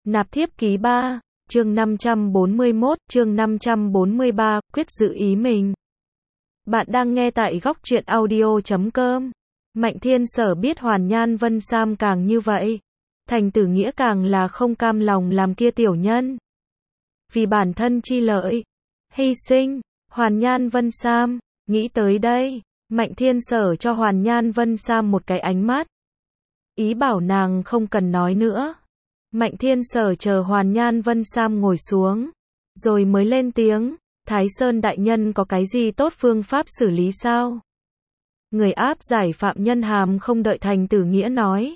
Nạp thiếp ký 3, chương 541, chương 543, quyết giữ ý mình. Bạn đang nghe tại góc truyện audio.com. Mạnh Thiên Sở biết Hoàn Nhan Vân Sam càng như vậy, Thành Tử Nghĩa càng là không cam lòng làm kia tiểu nhân. Vì bản thân chi lợi, hy sinh, Hoàn Nhan Vân Sam, nghĩ tới đây, Mạnh Thiên Sở cho Hoàn Nhan Vân Sam một cái ánh mắt. Ý bảo nàng không cần nói nữa. Mạnh Thiên Sở chờ Hoàn Nhan Vân Sam ngồi xuống, rồi mới lên tiếng, Thái Sơn đại nhân có cái gì tốt phương pháp xử lý sao? Người áp giải phạm nhân hàm không đợi Thành Tử Nghĩa nói.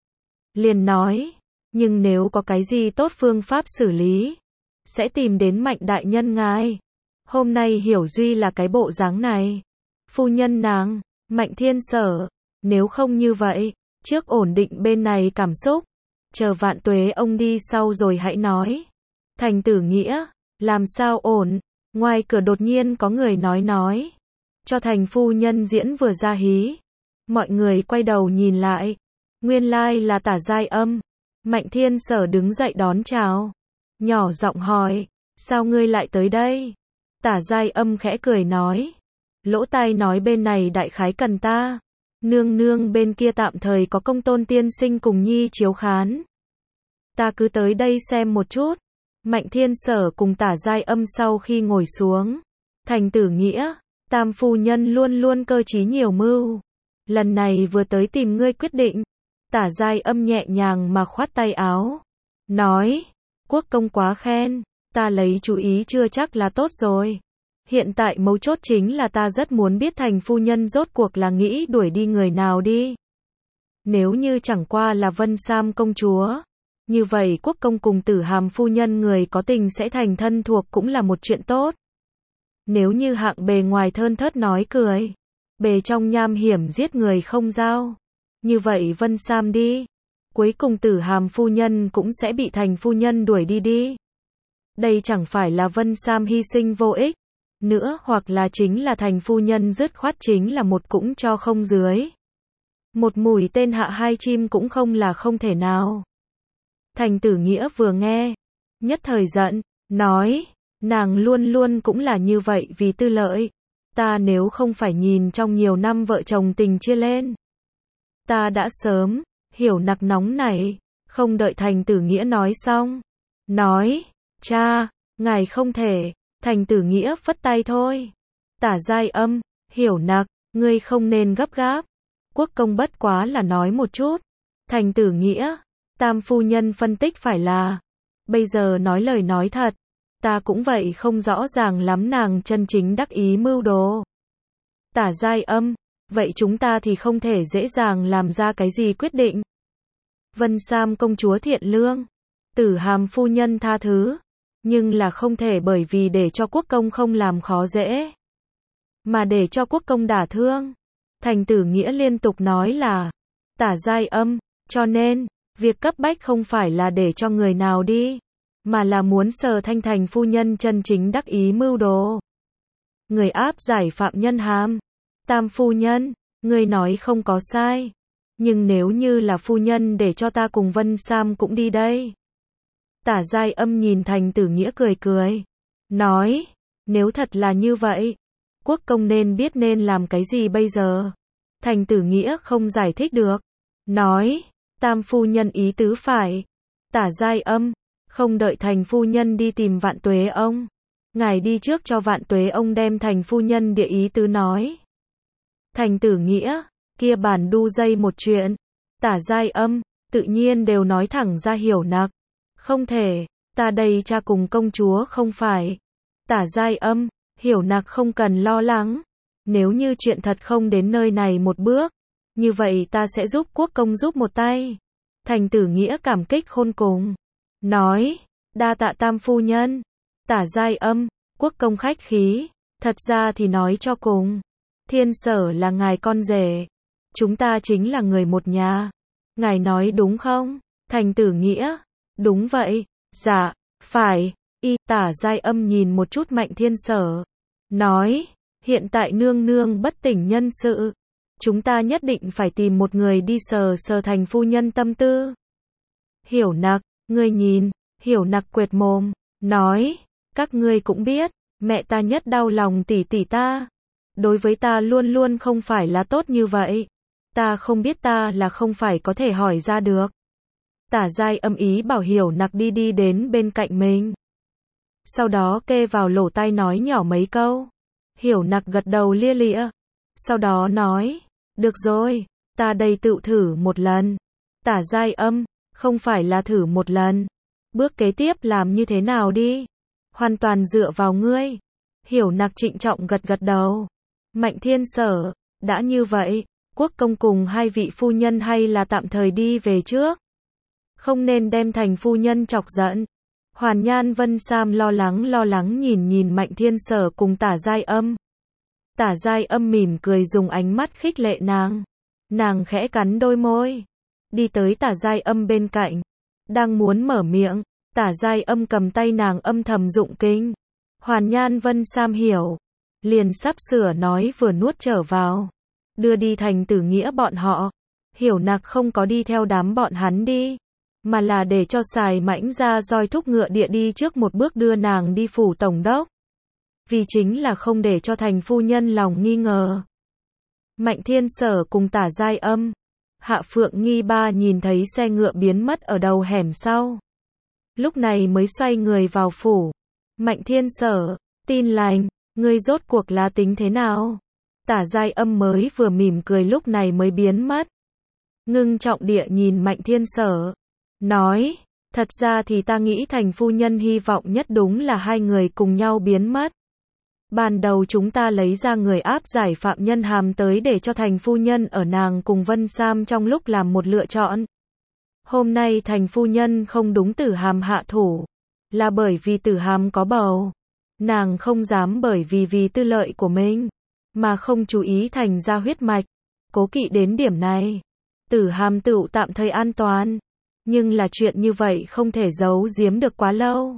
Liền nói, nhưng nếu có cái gì tốt phương pháp xử lý, sẽ tìm đến Mạnh đại nhân ngài. Hôm nay Hiểu Duy là cái bộ dáng này. Phu nhân nàng, Mạnh Thiên Sở, nếu không như vậy, trước ổn định bên này cảm xúc, chờ Vạn Tuế ông đi sau rồi hãy nói. Thành Tử Nghĩa, làm sao ổn? Ngoài cửa đột nhiên có người nói. Cho Thành phu nhân diễn vừa ra hí. Mọi người quay đầu nhìn lại. Nguyên lai là Tả Giai Âm. Mạnh Thiên Sở đứng dậy đón chào. Nhỏ giọng hỏi, sao ngươi lại tới đây? Tả Giai Âm khẽ cười nói. Lỗ tai nói bên này đại khái cần ta. Nương nương bên kia tạm thời có Công Tôn tiên sinh cùng nhi chiếu khán. Ta cứ tới đây xem một chút. Mạnh Thiên Sở cùng Tả Giai Âm sau khi ngồi xuống. Thành Tử Nghĩa, Tam phu nhân luôn luôn cơ trí nhiều mưu. Lần này vừa tới tìm ngươi quyết định. Tả Giai Âm nhẹ nhàng mà khoát tay áo. Nói, quốc công quá khen, ta lấy chú ý chưa chắc là tốt rồi. Hiện tại mấu chốt chính là ta rất muốn biết Thành phu nhân rốt cuộc là nghĩ đuổi đi người nào đi. Nếu như chẳng qua là Vân Sam công chúa, như vậy quốc công cùng Tử Hàm phu nhân người có tình sẽ thành thân thuộc cũng là một chuyện tốt. Nếu như hạng bề ngoài thơn thớt nói cười, bề trong nham hiểm giết người không giao, như vậy Vân Sam đi, cuối cùng Tử Hàm phu nhân cũng sẽ bị Thành phu nhân đuổi đi. Đây chẳng phải là Vân Sam hy sinh vô ích nữa, hoặc là chính là Thành phu nhân dứt khoát chính là một cũng cho không dưới. Một mũi tên hạ hai chim cũng không là không thể nào. Thành Tử Nghĩa vừa nghe, nhất thời giận, nói, nàng luôn luôn cũng là như vậy vì tư lợi. Ta nếu không phải nhìn trong nhiều năm vợ chồng tình chia lên, ta đã sớm, hiểu nặc nóng này, không đợi Thành Tử Nghĩa nói xong. Nói, cha, ngài không thể. Thành Tử Nghĩa phất tay thôi. Tả Giai Âm, hiểu nặc, ngươi không nên gấp gáp. Quốc công bất quá là nói một chút. Thành Tử Nghĩa, Tam phu nhân phân tích phải là, bây giờ nói lời nói thật, ta cũng vậy không rõ ràng lắm nàng chân chính đắc ý mưu đồ. Tả Giai Âm, vậy chúng ta thì không thể dễ dàng làm ra cái gì quyết định. Vân Sam công chúa thiện lương, Tử Hàm phu nhân tha thứ, nhưng là không thể bởi vì để cho quốc công không làm khó dễ, mà để cho quốc công đả thương. Thành Tử Nghĩa liên tục nói là, Tả Giai Âm, cho nên, việc cấp bách không phải là để cho người nào đi, mà là muốn Sở Thanh Thành phu nhân chân chính đắc ý mưu đồ. Người áp giải phạm nhân hàm. Tam phu nhân, người nói không có sai, nhưng nếu như là phu nhân để cho ta cùng Vân Sam cũng đi đây. Tả Giai Âm nhìn Thành Tử Nghĩa cười. Nói, nếu thật là như vậy, quốc công nên biết nên làm cái gì bây giờ. Thành Tử Nghĩa không giải thích được. Nói, Tam phu nhân ý tứ phải. Tả Giai Âm, không đợi Thành phu nhân đi tìm Vạn Tuế ông, ngài đi trước cho Vạn Tuế ông đem Thành phu nhân địa ý tứ nói. Thành Tử Nghĩa, kia bản đu dây một chuyện. Tả Giai Âm, tự nhiên đều nói thẳng ra hiểu nặc. Không thể, ta đây cha cùng công chúa không phải. Tả Giai Âm, hiểu nặc không cần lo lắng. Nếu như chuyện thật không đến nơi này một bước, như vậy ta sẽ giúp quốc công giúp một tay. Thành Tử Nghĩa cảm kích khôn cùng. Nói, đa tạ Tam phu nhân. Tả Giai Âm, quốc công khách khí. Thật ra thì nói cho cùng, Thiên Sở là ngài con rể. Chúng ta chính là người một nhà. Ngài nói đúng không? Thành Tử Nghĩa, đúng vậy. Dạ, phải. Tả Giai Âm nhìn một chút Mạnh Thiên Sở. Nói, hiện tại nương nương bất tỉnh nhân sự. Chúng ta nhất định phải tìm một người đi sờ Thành phu nhân tâm tư. Hiểu nặc, ngươi nhìn, Hiểu Nặc quệt mồm, nói, các ngươi cũng biết, mẹ ta nhất đau lòng tỷ tỷ ta. Đối với ta luôn luôn không phải là tốt như vậy. Ta không biết ta là không phải có thể hỏi ra được. Tả Giai Âm ý bảo Hiểu Nặc đi đến bên cạnh mình. Sau đó kê vào lỗ tai nói nhỏ mấy câu. Hiểu Nặc gật đầu lia lịa. Sau đó nói, được rồi, ta đây tự thử một lần. Tả Giai Âm, không phải là thử một lần. Bước kế tiếp làm như thế nào đi? Hoàn toàn dựa vào ngươi. Hiểu Nặc trịnh trọng gật đầu. Mạnh Thiên Sở, đã như vậy, Quốc công cùng hai vị phu nhân hay là tạm thời đi về trước. Không nên đem Thành phu nhân chọc giận. Hoàn Nhan Vân Sam lo lắng nhìn Mạnh Thiên Sở cùng Tả Giai Âm. Tả Giai Âm mỉm cười dùng ánh mắt khích lệ nàng. Nàng khẽ cắn đôi môi. Đi tới Tả Giai Âm bên cạnh. Đang muốn mở miệng. Tả Giai Âm cầm tay nàng âm thầm dụng kinh. Hoàn Nhan Vân Sam hiểu. Liền sắp sửa nói vừa nuốt trở vào. Đưa đi Thành Tử Nghĩa bọn họ. Hiểu Nặc không có đi theo đám bọn hắn đi. Mà là để cho Sài Mãnh ra roi thúc ngựa địa đi trước một bước đưa nàng đi phủ tổng đốc. Vì chính là không để cho Thành phu nhân lòng nghi ngờ. Mạnh Thiên Sở cùng Tả Giai Âm. Hạ Phượng Nghi ba nhìn thấy xe ngựa biến mất ở đầu hẻm sau. Lúc này mới xoay người vào phủ. Mạnh Thiên Sở, tin lành, ngươi rốt cuộc là tính thế nào? Tả Giai Âm mới vừa mỉm cười lúc này mới biến mất. Ngưng trọng địa nhìn Mạnh Thiên Sở. Nói, thật ra thì ta nghĩ Thành phu nhân hy vọng nhất đúng là hai người cùng nhau biến mất. Ban đầu chúng ta lấy ra người áp giải phạm nhân Hàm tới để cho Thành phu nhân ở nàng cùng Vân Sam trong lúc làm một lựa chọn. Hôm nay Thành phu nhân không đúng Tử Hàm hạ thủ, là bởi vì Tử Hàm có bầu. Nàng không dám bởi vì tư lợi của mình, mà không chú ý Thành ra huyết mạch. Cố kỵ đến điểm này, Tử Hàm tựu tạm thời an toàn. Nhưng là chuyện như vậy không thể giấu giếm được quá lâu.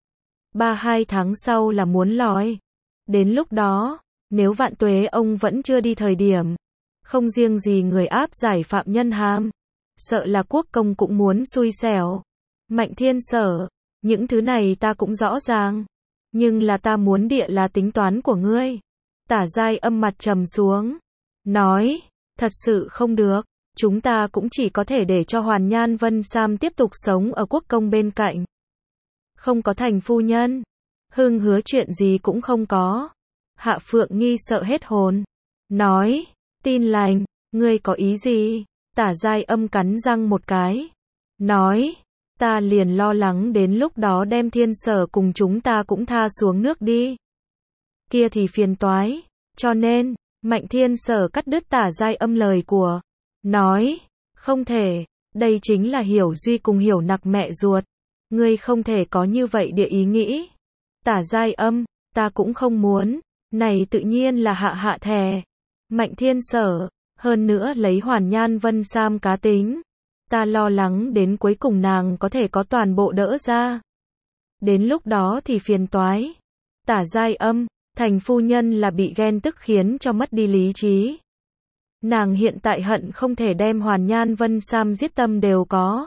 3-2 tháng sau là muốn lòi. Đến lúc đó, nếu Vạn Tuế ông vẫn chưa đi thời điểm, không riêng gì người áp giải phạm nhân Hàm, sợ là quốc công cũng muốn xui xẻo. Mạnh Thiên Sở, những thứ này ta cũng rõ ràng, nhưng là ta muốn địa là tính toán của ngươi. Tả Giai Âm mặt trầm xuống, nói, thật sự không được, chúng ta cũng chỉ có thể để cho Hoàn Nhan Vân Sam tiếp tục sống ở quốc công bên cạnh. Không có Thành phu nhân, Hưng Hứa chuyện gì cũng không có. Hạ Phượng Nghi sợ hết hồn, nói, tin lành, ngươi có ý gì? Tả Giai Âm cắn răng một cái, nói, ta liền lo lắng đến lúc đó đem Thiên Sở cùng chúng ta cũng tha xuống nước đi. Kia thì phiền toái, cho nên, Mạnh Thiên Sở cắt đứt Tả Giai Âm lời của, nói, không thể, đây chính là Hiểu Duy cùng Hiểu Nặc mẹ ruột. Ngươi không thể có như vậy địa ý nghĩ. Tả Giai Âm, ta cũng không muốn, này tự nhiên là hạ thề. Mạnh Thiên Sở, hơn nữa lấy Hoàn Nhan Vân Sam cá tính. Ta lo lắng đến cuối cùng nàng có thể có toàn bộ đỡ ra. Đến lúc đó thì phiền toái. Tả Giai Âm, Thành phu nhân là bị ghen tức khiến cho mất đi lý trí. Nàng hiện tại hận không thể đem Hoàn Nhan Vân Sam giết tâm đều có.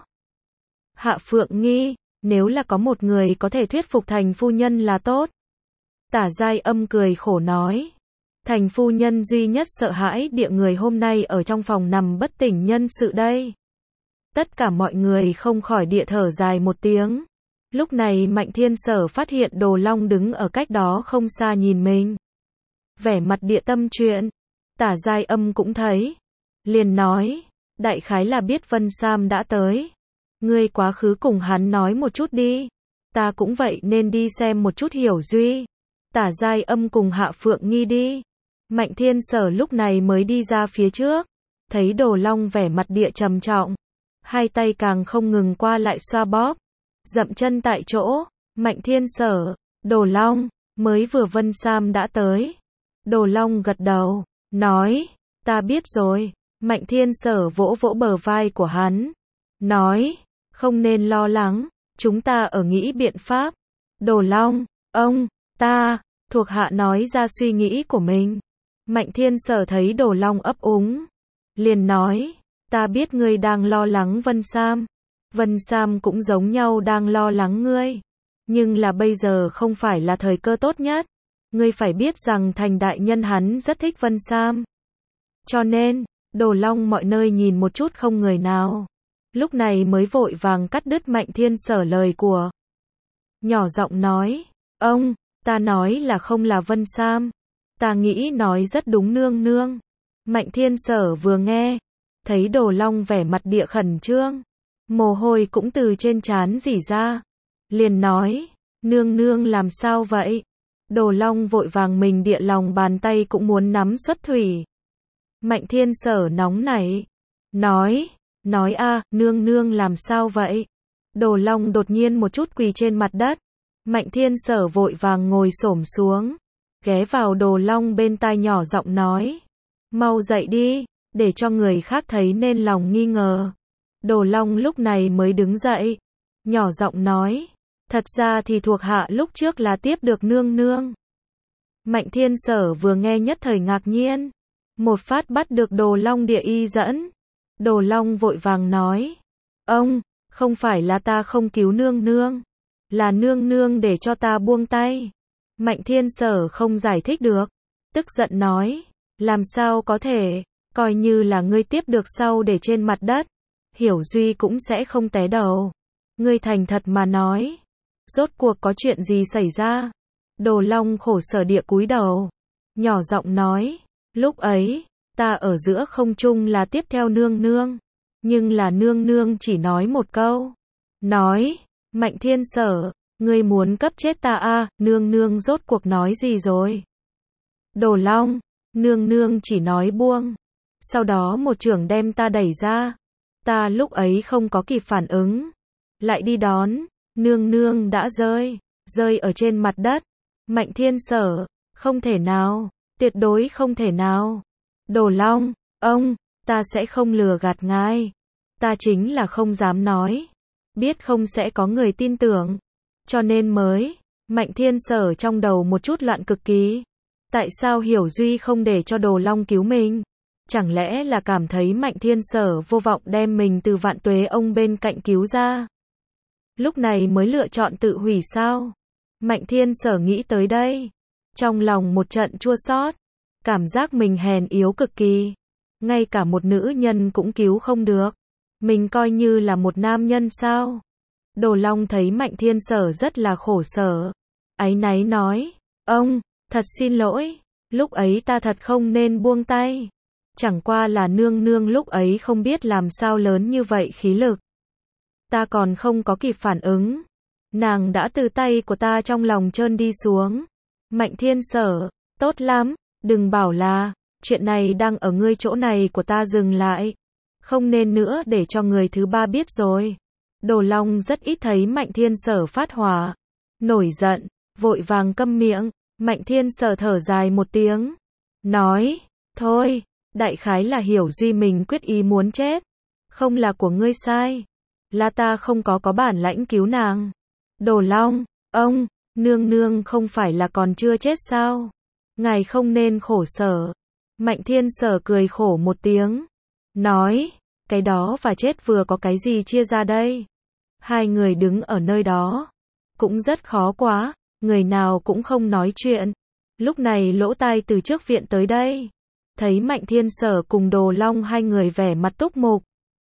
Hạ Phượng Nghi, nếu là có một người có thể thuyết phục Thành phu nhân là tốt. Tả Giai Âm cười khổ nói. Thành phu nhân duy nhất sợ hãi địa người hôm nay ở trong phòng nằm bất tỉnh nhân sự đây. Tất cả mọi người không khỏi địa thở dài một tiếng. Lúc này Mạnh Thiên Sở phát hiện Đồ Long đứng ở cách đó không xa nhìn mình. Vẻ mặt địa tâm chuyện. Tả Giai Âm cũng thấy. Liền nói, đại khái là biết Vân Sam đã tới. Ngươi quá khứ cùng hắn nói một chút đi. Ta cũng vậy nên đi xem một chút Hiểu Duy. Tả Giai Âm cùng Hạ Phượng Nghi đi. Mạnh Thiên Sở lúc này mới đi ra phía trước. Thấy Đồ Long vẻ mặt địa trầm trọng. Hai tay càng không ngừng qua lại xoa bóp. Dậm chân tại chỗ. Mạnh Thiên Sở, Đồ Long, mới vừa Vân Sam đã tới. Đồ Long gật đầu, nói, ta biết rồi. Mạnh Thiên Sở vỗ vỗ bờ vai của hắn. Nói, không nên lo lắng, chúng ta ở nghĩ biện pháp. Đồ Long, ông, ta, thuộc hạ nói ra suy nghĩ của mình. Mạnh Thiên Sở thấy Đồ Long ấp úng. Liền nói, ta biết ngươi đang lo lắng Vân Sam. Vân Sam cũng giống nhau đang lo lắng ngươi. Nhưng là bây giờ không phải là thời cơ tốt nhất. Ngươi phải biết rằng Thành đại nhân hắn rất thích Vân Sam. Cho nên, Đồ Long mọi nơi nhìn một chút không người nào. Lúc này mới vội vàng cắt đứt Mạnh Thiên Sở lời của. Nhỏ giọng nói, ông, ta nói là không là Vân Sam. Ta nghĩ nói rất đúng nương nương. Mạnh Thiên Sở vừa nghe, thấy Đồ Long vẻ mặt địa khẩn trương. Mồ hôi cũng từ trên trán rỉ ra. Liền nói, nương nương làm sao vậy? Đồ Long vội vàng mình địa lòng bàn tay cũng muốn nắm xuất thủy. Mạnh Thiên Sở nóng nảy. Nói a, nương nương làm sao vậy? Đồ Long đột nhiên một chút quỳ trên mặt đất. Mạnh Thiên Sở vội vàng ngồi xổm xuống. Ghé vào Đồ Long bên tai nhỏ giọng nói. Mau dậy đi, để cho người khác thấy nên lòng nghi ngờ. Đồ Long lúc này mới đứng dậy. Nhỏ giọng nói. Thật ra thì thuộc hạ lúc trước là tiếp được nương nương. Mạnh Thiên Sở vừa nghe nhất thời ngạc nhiên. Một phát bắt được Đồ Long địa y dẫn. Đồ Long vội vàng nói. Ông, không phải là ta không cứu nương nương. Là nương nương để cho ta buông tay. Mạnh Thiên Sở không giải thích được. Tức giận nói. Làm sao có thể, coi như là ngươi tiếp được sau để trên mặt đất. Hiểu Duy cũng sẽ không té đầu. Ngươi thành thật mà nói. Rốt cuộc có chuyện gì xảy ra? Đồ Long khổ sở địa cúi đầu. Nhỏ giọng nói. Lúc ấy, ta ở giữa không trung là tiếp theo nương nương. Nhưng là nương nương chỉ nói một câu. Nói, Mạnh Thiên Sở, ngươi muốn cấp chết ta à, nương nương rốt cuộc nói gì rồi? Đồ Long, nương nương chỉ nói buông. Sau đó một chưởng đem ta đẩy ra. Ta lúc ấy không có kịp phản ứng. Lại đi đón, nương nương đã rơi ở trên mặt đất. Mạnh Thiên Sở, không thể nào, tuyệt đối không thể nào. Đồ Long, ông, ta sẽ không lừa gạt ngài. Ta chính là không dám nói. Biết không sẽ có người tin tưởng. Cho nên mới, Mạnh Thiên Sở trong đầu một chút loạn cực kỳ. Tại sao Hiểu Duy không để cho Đồ Long cứu mình? Chẳng lẽ là cảm thấy Mạnh Thiên Sở vô vọng đem mình từ Vạn Tuế ông bên cạnh cứu ra? Lúc này mới lựa chọn tự hủy sao? Mạnh Thiên Sở nghĩ tới đây. Trong lòng một trận chua xót. Cảm giác mình hèn yếu cực kỳ. Ngay cả một nữ nhân cũng cứu không được. Mình coi như là một nam nhân sao? Đồ Long thấy Mạnh Thiên Sở rất là khổ sở. Áy náy nói. Ông, thật xin lỗi. Lúc ấy ta thật không nên buông tay. Chẳng qua là nương nương lúc ấy không biết làm sao lớn như vậy khí lực. Ta còn không có kịp phản ứng. Nàng đã từ tay của ta trong lòng trơn đi xuống. Mạnh Thiên Sở, tốt lắm, đừng bảo là, chuyện này đang ở ngươi chỗ này của ta dừng lại. Không nên nữa để cho người thứ ba biết rồi. Đồ Long rất ít thấy Mạnh Thiên Sở phát hỏa. Nổi giận, vội vàng câm miệng. Mạnh Thiên Sở thở dài một tiếng. Nói, thôi, đại khái là Hiểu Duy mình quyết ý muốn chết. Không là của ngươi sai. Là ta không có bản lãnh cứu nàng. Đồ Long, ông, nương nương không phải là còn chưa chết sao? Ngài không nên khổ sở. Mạnh Thiên Sở cười khổ một tiếng. Nói, cái đó và chết vừa có cái gì chia ra đây? Hai người đứng ở nơi đó. Cũng rất khó quá, người nào cũng không nói chuyện. Lúc này Lỗ Tai từ trước viện tới đây. Thấy Mạnh Thiên Sở cùng Đồ Long hai người vẻ mặt túc mục.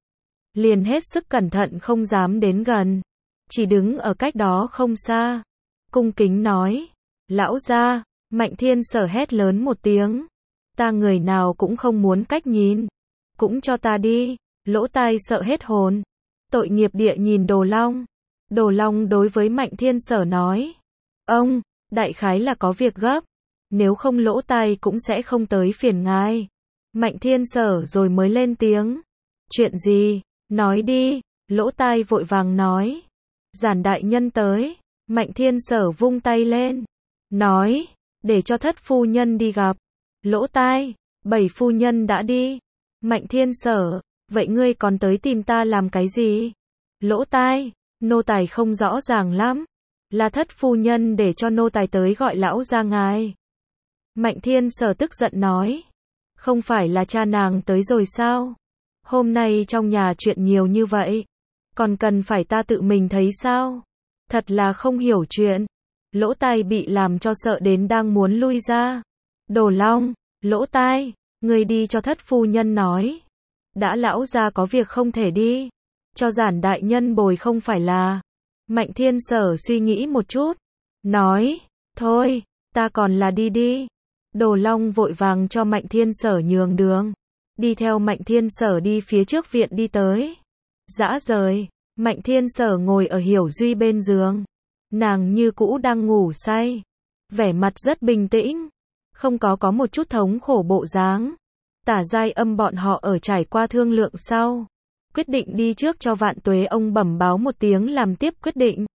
Liền hết sức cẩn thận không dám đến gần. Chỉ đứng ở cách đó không xa. Cung kính nói. Lão gia, Mạnh Thiên Sở hét lớn một tiếng. Ta người nào cũng không muốn cách nhìn. Cũng cho ta đi. Lỗ Tai sợ hết hồn. Tội nghiệp địa nhìn Đồ Long. Đồ Long đối với Mạnh Thiên Sở nói. Ông, đại khái là có việc gấp. Nếu không Lỗ Tai cũng sẽ không tới phiền ngài. Mạnh Thiên Sở rồi mới lên tiếng. Chuyện gì? Nói đi. Lỗ Tai vội vàng nói. Giản đại nhân tới. Mạnh Thiên Sở vung tay lên. Nói. Để cho thất phu nhân đi gặp. Lỗ Tai. 7 phu nhân đã đi. Mạnh Thiên Sở. Vậy ngươi còn tới tìm ta làm cái gì? Lỗ Tai. Nô tài không rõ ràng lắm. Là thất phu nhân để cho nô tài tới gọi lão ra ngài. Mạnh Thiên Sở tức giận nói. Không phải là cha nàng tới rồi sao? Hôm nay trong nhà chuyện nhiều như vậy. Còn cần phải ta tự mình thấy sao? Thật là không hiểu chuyện. Lỗ tai bị làm cho sợ đến đang muốn lui ra. Đồ Long, lỗ tai, ngươi đi cho thất phu nhân nói. Đã lão gia có việc không thể đi. Cho Giản đại nhân bồi không phải là. Mạnh Thiên Sở suy nghĩ một chút. Nói, thôi, ta còn là đi đi. Đồ Long vội vàng cho Mạnh Thiên Sở nhường đường. Đi theo Mạnh Thiên Sở đi phía trước viện đi tới. Dã rời, Mạnh Thiên Sở ngồi ở Hiểu Duy bên giường. Nàng như cũ đang ngủ say. Vẻ mặt rất bình tĩnh. Không có một chút thống khổ bộ dáng. Tả Giai Âm bọn họ ở trải qua thương lượng sau. Quyết định đi trước cho Vạn Tuế ông bẩm báo một tiếng làm tiếp quyết định.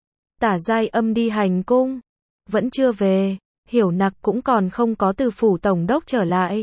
Tả Giai Âm đi hành cung. Vẫn chưa về. Hiểu Nặc cũng còn không có từ phủ tổng đốc trở lại.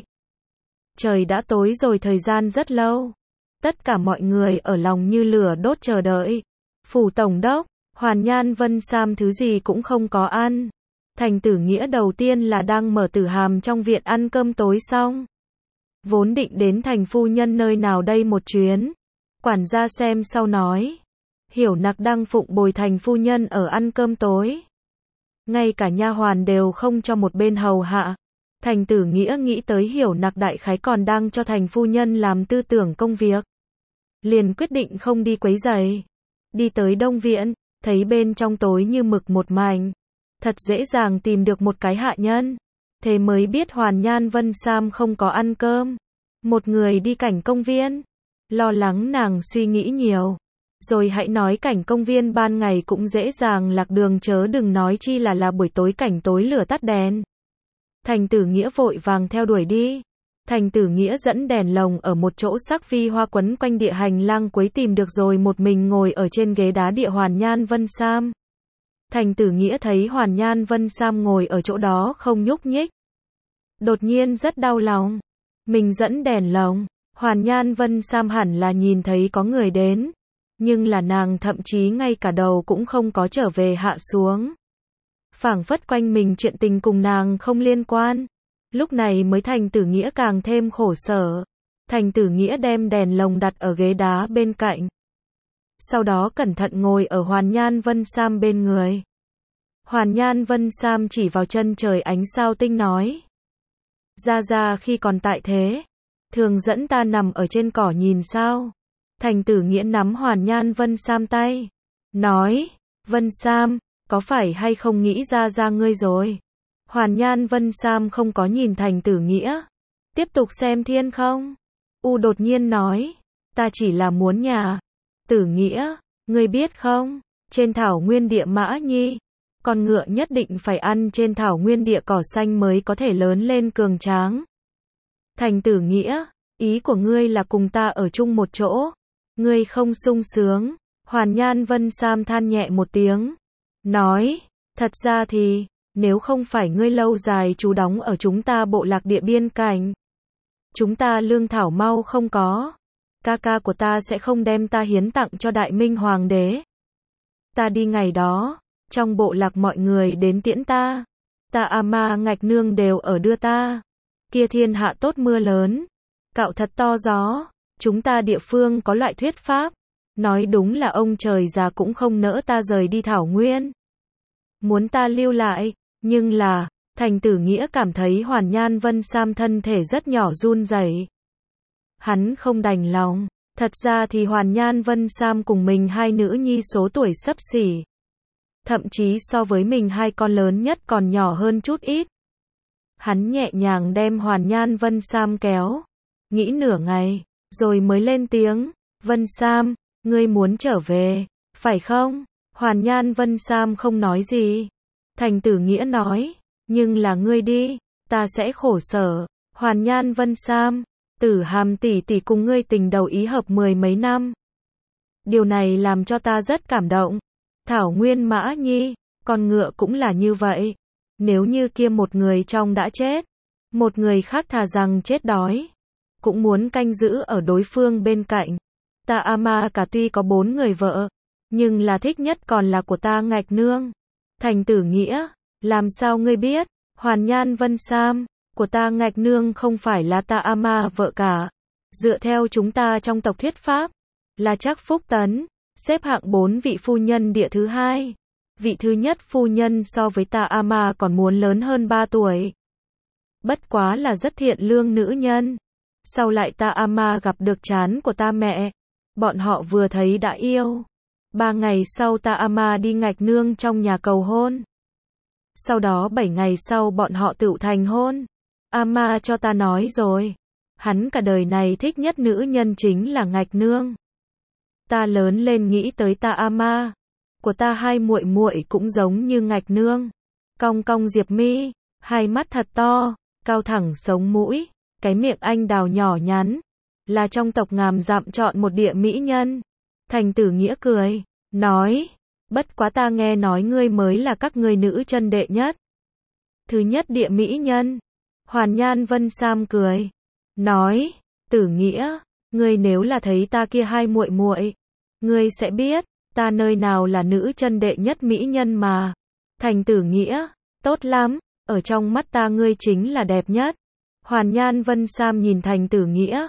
Trời đã tối rồi, thời gian rất lâu. Tất cả mọi người ở lòng như lửa đốt chờ đợi. Phủ tổng đốc, Hoàn Nhan Vân Sam thứ gì cũng không có ăn. Thành Tử Nghĩa đầu tiên là đang mở Tử Hàm trong viện ăn cơm tối xong. Vốn định đến Thành phu nhân nơi nào đây một chuyến. Quản gia xem sau nói. Hiểu Nặc đang phụng bồi Thành phu nhân ở ăn cơm tối. Ngay cả nha hoàn đều không cho một bên hầu hạ. Thành Tử Nghĩa nghĩ tới Hiểu Nặc đại khái còn đang cho Thành phu nhân làm tư tưởng công việc. Liền quyết định không đi quấy rầy. Đi tới Đông Viện, thấy bên trong tối như mực một mảnh. Thật dễ dàng tìm được một cái hạ nhân. Thế mới biết Hoàn Nhan Vân Sam không có ăn cơm. Một người đi cảnh công viên. Lo lắng nàng suy nghĩ nhiều. Rồi hãy nói cảnh công viên ban ngày cũng dễ dàng lạc đường, chớ đừng nói chi là buổi tối cảnh tối lửa tắt đèn. Thành Tử Nghĩa vội vàng theo đuổi đi. Thành Tử Nghĩa dẫn đèn lồng ở một chỗ sắc phi hoa quấn quanh địa hành lang cuối tìm được rồi một mình ngồi ở trên ghế đá địa Hoàn Nhan Vân Sam. Thành Tử Nghĩa thấy Hoàn Nhan Vân Sam ngồi ở chỗ đó không nhúc nhích. Đột nhiên rất đau lòng. Mình dẫn đèn lồng, Hoàn Nhan Vân Sam hẳn là nhìn thấy có người đến. Nhưng là nàng thậm chí ngay cả đầu cũng không có trở về hạ xuống. Phảng phất quanh mình chuyện tình cùng nàng không liên quan. Lúc này mới Thành Tử Nghĩa càng thêm khổ sở. Thành Tử Nghĩa đem đèn lồng đặt ở ghế đá bên cạnh. Sau đó cẩn thận ngồi ở Hoàn Nhan Vân Sam bên người. Hoàn Nhan Vân Sam chỉ vào chân trời ánh sao tinh nói. Ra khi còn tại thế, thường dẫn ta nằm ở trên cỏ nhìn sao. Thành Tử Nghĩa nắm Hoàn Nhan Vân Sam tay. Nói, Vân Sam, có phải hay không nghĩ ra ngươi rồi? Hoàn Nhan Vân Sam không có nhìn Thành Tử Nghĩa. Tiếp tục xem thiên không? Đột nhiên nói, ta chỉ là muốn nhà. Tử Nghĩa, ngươi biết không? Trên thảo nguyên địa Mã Nhi, con ngựa nhất định phải ăn trên thảo nguyên địa cỏ xanh mới có thể lớn lên cường tráng. Thành Tử Nghĩa, ý của ngươi là cùng ta ở chung một chỗ. Ngươi không sung sướng. Hoàn Nhan Vân Sam than nhẹ một tiếng. Nói, thật ra thì, nếu không phải ngươi lâu dài trú đóng ở chúng ta bộ lạc địa biên cảnh. Chúng ta lương thảo mau không có. Ca của ta sẽ không đem ta hiến tặng cho Đại Minh Hoàng đế. Ta đi ngày đó, trong bộ lạc mọi người đến tiễn ta. Ta ama ngạch nương đều ở đưa ta. Kia thiên hạ tốt mưa lớn. Cạo thật to gió. Chúng ta địa phương có loại thuyết pháp. Nói đúng là ông trời già cũng không nỡ ta rời đi thảo nguyên. Muốn ta lưu lại. Nhưng là, Thành Tử Nghĩa cảm thấy Hoàn Nhan Vân Sam thân thể rất nhỏ run rẩy. Hắn không đành lòng. Thật ra thì Hoàn Nhan Vân Sam cùng mình hai nữ nhi số tuổi xấp xỉ. Thậm chí so với mình hai con lớn nhất còn nhỏ hơn chút ít. Hắn nhẹ nhàng đem Hoàn Nhan Vân Sam kéo. Nghĩ nửa ngày, rồi mới lên tiếng. Vân Sam, ngươi muốn trở về, phải không? Hoàn Nhan Vân Sam không nói gì. Thành Tử Nghĩa nói, nhưng là ngươi đi, ta sẽ khổ sở. Hoàn Nhan Vân Sam, Tử Hàm tỷ tỷ cùng ngươi tình đầu ý hợp 10 mấy năm. Điều này làm cho ta rất cảm động. Thảo Nguyên Mã Nhi, con ngựa cũng là như vậy. Nếu như kia một người trong đã chết, một người khác thà rằng chết đói, cũng muốn canh giữ ở đối phương bên cạnh. Ta ama cả tuy có 4 người vợ, nhưng là thích nhất còn là của ta ngạch nương. Thành Tử Nghĩa, làm sao ngươi biết? Hoàn Nhan Vân Sam, của ta ngạch nương không phải là ta ama vợ cả. Dựa theo chúng ta trong tộc thuyết pháp, là chắc Phúc Tấn. Xếp hạng 4 vị phu nhân địa thứ hai. Vị thứ nhất phu nhân so với Ta Ama còn muốn lớn hơn 3 tuổi. Bất quá là rất thiện lương nữ nhân. Sau lại Ta Ama gặp được trán của ta mẹ. Bọn họ vừa thấy đã yêu. 3 ngày sau Ta Ama đi ngạch nương trong nhà cầu hôn. Sau đó 7 ngày sau bọn họ tựu thành hôn. Ama cho ta nói rồi. Hắn cả đời này thích nhất nữ nhân chính là ngạch nương. Ta lớn lên nghĩ tới Ta Ama. Của ta hai muội muội cũng giống như ngạch nương. Cong cong diệp mi, hai mắt thật to, cao thẳng sống mũi, cái miệng anh đào nhỏ nhắn. Là trong tộc Ngàm Dặm chọn một địa mỹ nhân. Thành Tử Nghĩa cười, nói, bất quá ta nghe nói ngươi mới là các ngươi nữ chân đệ nhất. Thứ nhất địa mỹ nhân. Hoàn Nhan Vân Sam cười, nói, Tử Nghĩa, ngươi nếu là thấy ta kia hai muội muội, ngươi sẽ biết, ta nơi nào là nữ chân đệ nhất mỹ nhân mà. Thành Tử Nghĩa, tốt lắm, ở trong mắt ta ngươi chính là đẹp nhất. Hoàn Nhan Vân Sam nhìn Thành Tử Nghĩa,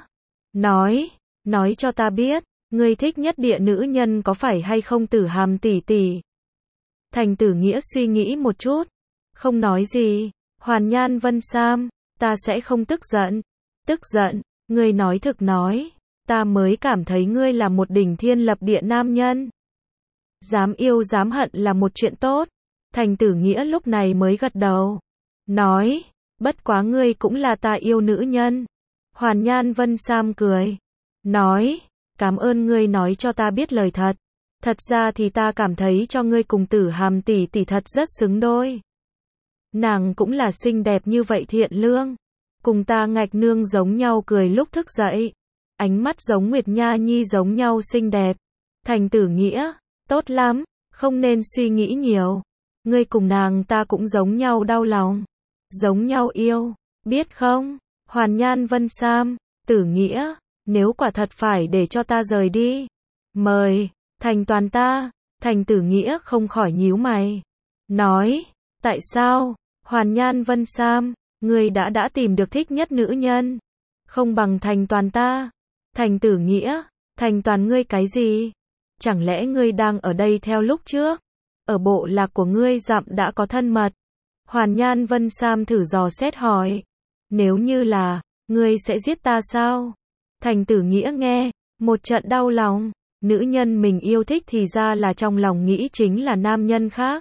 nói cho ta biết, ngươi thích nhất địa nữ nhân có phải hay không Tử Hàm tỷ tỷ. Thành Tử Nghĩa suy nghĩ một chút, không nói gì. Hoàn Nhan Vân Sam, ta sẽ không tức giận. Tức giận, ngươi nói thực nói, ta mới cảm thấy ngươi là một đỉnh thiên lập địa nam nhân. Dám yêu dám hận là một chuyện tốt. Thành Tử Nghĩa lúc này mới gật đầu, nói, bất quá ngươi cũng là ta yêu nữ nhân. Hoàn Nhan Vân Sam cười, nói, cảm ơn ngươi nói cho ta biết lời thật. Thật ra thì ta cảm thấy cho ngươi cùng Tử Hàm tỷ tỷ thật rất xứng đôi. Nàng cũng là xinh đẹp như vậy thiện lương. Cùng ta ngạch nương giống nhau cười lúc thức dậy. Ánh mắt giống Nguyệt Nha Nhi giống nhau xinh đẹp. Thành Tử Nghĩa, tốt lắm, không nên suy nghĩ nhiều. Ngươi cùng nàng ta cũng giống nhau đau lòng. Giống nhau yêu, biết không? Hoàn Nhan Vân Sam, Tử Nghĩa, nếu quả thật phải để cho ta rời đi, mời, thành toàn ta. Thành Tử Nghĩa không khỏi nhíu mày, nói, tại sao? Hoàn Nhan Vân Sam, ngươi đã tìm được thích nhất nữ nhân, không bằng thành toàn ta. Thành Tử Nghĩa, thành toàn ngươi cái gì? Chẳng lẽ ngươi đang ở đây theo lúc trước? Ở bộ lạc của ngươi dặm đã có thân mật. Hoàn Nhan Vân Sam thử dò xét hỏi, nếu như là, ngươi sẽ giết ta sao? Thành Tử Nghĩa nghe, một trận đau lòng, nữ nhân mình yêu thích thì ra là trong lòng nghĩ chính là nam nhân khác.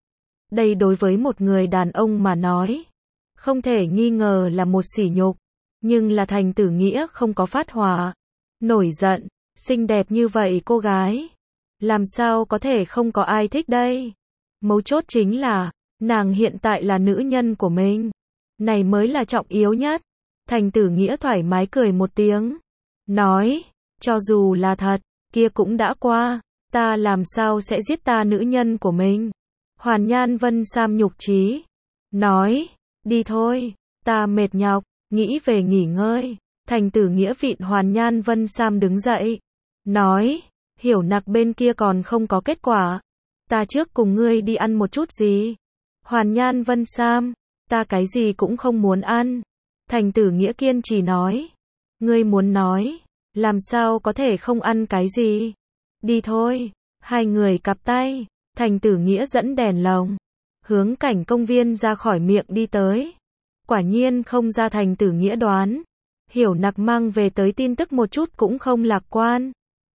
Đây đối với một người đàn ông mà nói, không thể nghi ngờ là một sỉ nhục, nhưng là Thành Tử Nghĩa không có phát hỏa, nổi giận, xinh đẹp như vậy cô gái, làm sao có thể không có ai thích đây? Mấu chốt chính là, nàng hiện tại là nữ nhân của mình, này mới là trọng yếu nhất. Thành Tử Nghĩa thoải mái cười một tiếng, nói, cho dù là thật, kia cũng đã qua, ta làm sao sẽ giết ta nữ nhân của mình? Hoàn Nhan Vân Sam nhục chí, nói, đi thôi, ta mệt nhọc, nghĩ về nghỉ ngơi. Thành Tử Nghĩa vịn Hoàn Nhan Vân Sam đứng dậy, nói, Hiểu Nặc bên kia còn không có kết quả, ta trước cùng ngươi đi ăn một chút gì. Hoàn Nhan Vân Sam, ta cái gì cũng không muốn ăn. Thành Tử Nghĩa kiên trì nói, ngươi muốn nói, làm sao có thể không ăn cái gì? Đi thôi. Hai người cặp tay, Thành Tử Nghĩa dẫn đèn lồng, hướng cảnh công viên ra khỏi miệng đi tới. Quả nhiên không ra Thành Tử Nghĩa đoán, Hiểu Nặc mang về tới tin tức một chút cũng không lạc quan.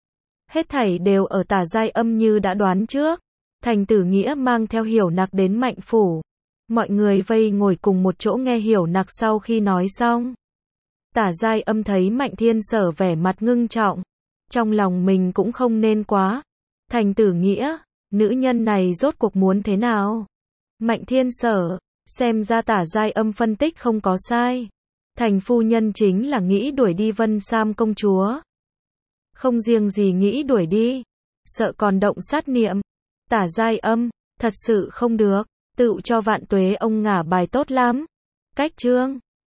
Hết thảy đều ở Tả Giai Âm như đã đoán trước. Thành Tử Nghĩa mang theo Hiểu Nặc đến Mạnh phủ. Mọi người vây ngồi cùng một chỗ nghe Hiểu Nặc sau khi nói xong. Tả Giai Âm thấy Mạnh Thiên Sở vẻ mặt ngưng trọng, trong lòng mình cũng không nên quá. Thành Tử Nghĩa, nữ nhân này rốt cuộc muốn thế nào? Mạnh Thiên Sở, xem ra Tả Giai Âm phân tích không có sai. Thành phu nhân chính là nghĩ đuổi đi Vân Sam công chúa. Không riêng gì nghĩ đuổi đi, sợ còn động sát niệm. Tả Giai Âm, thật sự không được, tự cho Vạn Tuế ông ngả bài tốt lắm. Cách chương